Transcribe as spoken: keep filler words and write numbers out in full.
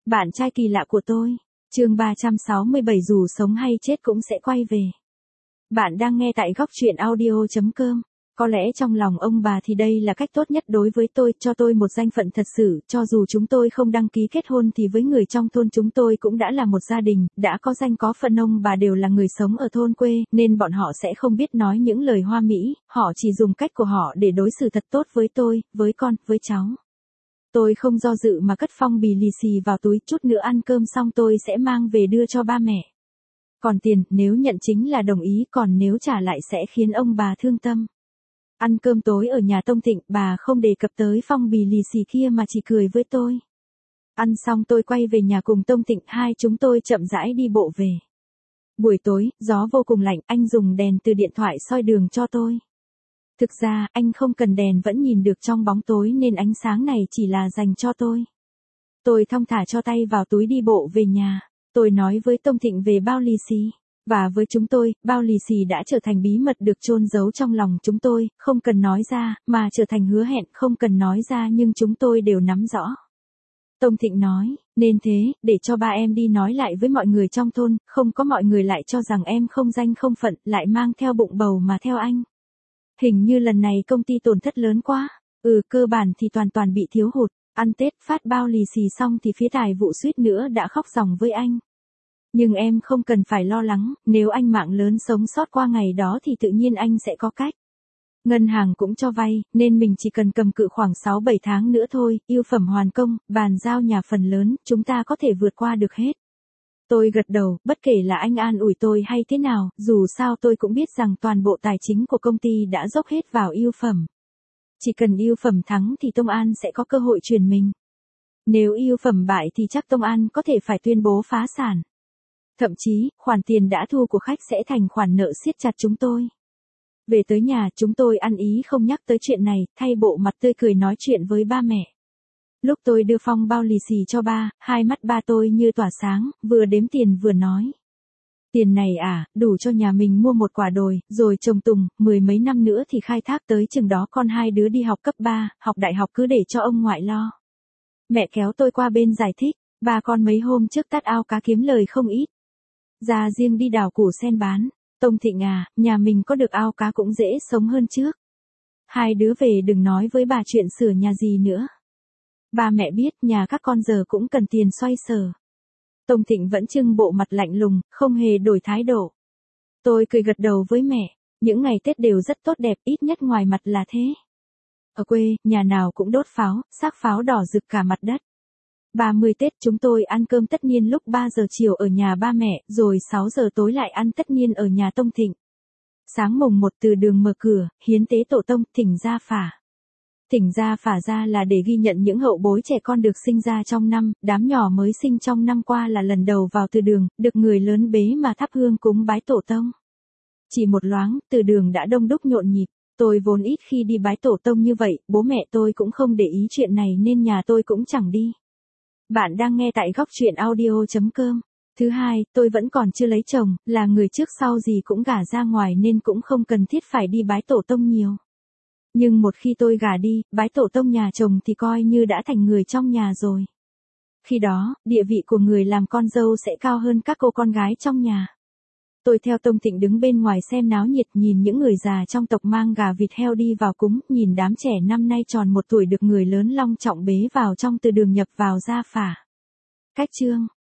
Bạn trai kỳ lạ của tôi. Chương ba trăm sáu mươi bảy dù sống hay chết cũng sẽ quay về. Bạn đang nghe tại góc truyện audio chấm com. Có lẽ trong lòng ông bà thì đây là cách tốt nhất đối với tôi, cho tôi một danh phận thật sự, cho dù chúng tôi không đăng ký kết hôn thì với người trong thôn chúng tôi cũng đã là một gia đình, đã có danh có phận, ông bà đều là người sống ở thôn quê, nên bọn họ sẽ không biết nói những lời hoa mỹ, họ chỉ dùng cách của họ để đối xử thật tốt với tôi, với con, với cháu. Tôi không do dự mà cất phong bì lì xì vào túi, chút nữa ăn cơm xong tôi sẽ mang về đưa cho ba mẹ. Còn tiền, nếu nhận chính là đồng ý, còn nếu trả lại sẽ khiến ông bà thương tâm. Ăn cơm tối ở nhà Tông Thịnh, bà không đề cập tới phong bì lì xì kia mà chỉ cười với tôi. Ăn xong tôi quay về nhà cùng Tông Thịnh, hai chúng tôi chậm rãi đi bộ về. Buổi tối, gió vô cùng lạnh, anh dùng đèn từ điện thoại soi đường cho tôi. Thực ra, anh không cần đèn vẫn nhìn được trong bóng tối nên ánh sáng này chỉ là dành cho tôi. Tôi thong thả cho tay vào túi đi bộ về nhà. Tôi nói với Tông Thịnh về bao lì xì. Và với chúng tôi, bao lì xì đã trở thành bí mật được chôn giấu trong lòng chúng tôi, không cần nói ra, mà trở thành hứa hẹn không cần nói ra nhưng chúng tôi đều nắm rõ. Tông Thịnh nói, nên thế, để cho ba em đi nói lại với mọi người trong thôn, không có mọi người lại cho rằng em không danh không phận, lại mang theo bụng bầu mà theo anh. Hình như lần này công ty tổn thất lớn quá. Ừ, cơ bản thì toàn toàn bị thiếu hụt. Ăn Tết phát bao lì xì xong thì phía tài vụ suýt nữa đã khóc ròng với anh. Nhưng em không cần phải lo lắng, nếu anh mạng lớn sống sót qua ngày đó thì tự nhiên anh sẽ có cách. Ngân hàng cũng cho vay, nên mình chỉ cần cầm cự khoảng sáu bảy tháng nữa thôi, yêu phẩm hoàn công, bàn giao nhà phần lớn, chúng ta có thể vượt qua được hết. Tôi gật đầu, bất kể là anh an ủi tôi hay thế nào, dù sao tôi cũng biết rằng toàn bộ tài chính của công ty đã dốc hết vào yêu phẩm. Chỉ cần yêu phẩm thắng thì Tông An sẽ có cơ hội chuyển mình. Nếu yêu phẩm bại thì chắc Tông An có thể phải tuyên bố phá sản. Thậm chí, khoản tiền đã thu của khách sẽ thành khoản nợ siết chặt chúng tôi. Về tới nhà, chúng tôi ăn ý không nhắc tới chuyện này, thay bộ mặt tươi cười nói chuyện với ba mẹ. Lúc tôi đưa phong bao lì xì cho ba, hai mắt ba tôi như tỏa sáng, vừa đếm tiền vừa nói. Tiền này à, đủ cho nhà mình mua một quả đồi, rồi trồng tùng, mười mấy năm nữa thì khai thác tới chừng đó con hai đứa đi học cấp ba, học đại học cứ để cho ông ngoại lo. Mẹ kéo tôi qua bên giải thích, ba con mấy hôm trước tát ao cá kiếm lời không ít. Ra riêng đi đào củ sen bán. Tông Thịnh à, nhà mình có được ao cá cũng dễ sống hơn trước. Hai đứa về đừng nói với bà chuyện sửa nhà gì nữa. Ba mẹ biết nhà các con giờ cũng cần tiền xoay sở. Tông Thịnh vẫn trưng bộ mặt lạnh lùng, không hề đổi thái độ. Tôi cười gật đầu với mẹ, những ngày Tết đều rất tốt đẹp, ít nhất ngoài mặt là thế. Ở quê, nhà nào cũng đốt pháo, xác pháo đỏ rực cả mặt đất. ba mươi Tết chúng tôi ăn cơm tất niên lúc ba giờ chiều ở nhà ba mẹ, rồi sáu giờ tối lại ăn tất niên ở nhà Tông Thịnh. Sáng mùng một từ đường mở cửa, hiến tế tổ tông, thỉnh gia phả. Thỉnh gia phả ra là để ghi nhận những hậu bối trẻ con được sinh ra trong năm, đám nhỏ mới sinh trong năm qua là lần đầu vào từ đường, được người lớn bế mà thắp hương cúng bái tổ tông. Chỉ một loáng, từ đường đã đông đúc nhộn nhịp. Tôi vốn ít khi đi bái tổ tông như vậy, bố mẹ tôi cũng không để ý chuyện này nên nhà tôi cũng chẳng đi. Bạn đang nghe tại góc truyện audio chấm com. Thứ hai, tôi vẫn còn chưa lấy chồng, là người trước sau gì cũng gả ra ngoài nên cũng không cần thiết phải đi bái tổ tông nhiều. Nhưng một khi tôi gả đi, bái tổ tông nhà chồng thì coi như đã thành người trong nhà rồi. Khi đó, địa vị của người làm con dâu sẽ cao hơn các cô con gái trong nhà. Tôi theo Tông Thịnh đứng bên ngoài xem náo nhiệt, nhìn những người già trong tộc mang gà vịt heo đi vào cúng, nhìn đám trẻ năm nay tròn một tuổi được người lớn long trọng bế vào trong từ đường nhập vào gia phả. Cách chương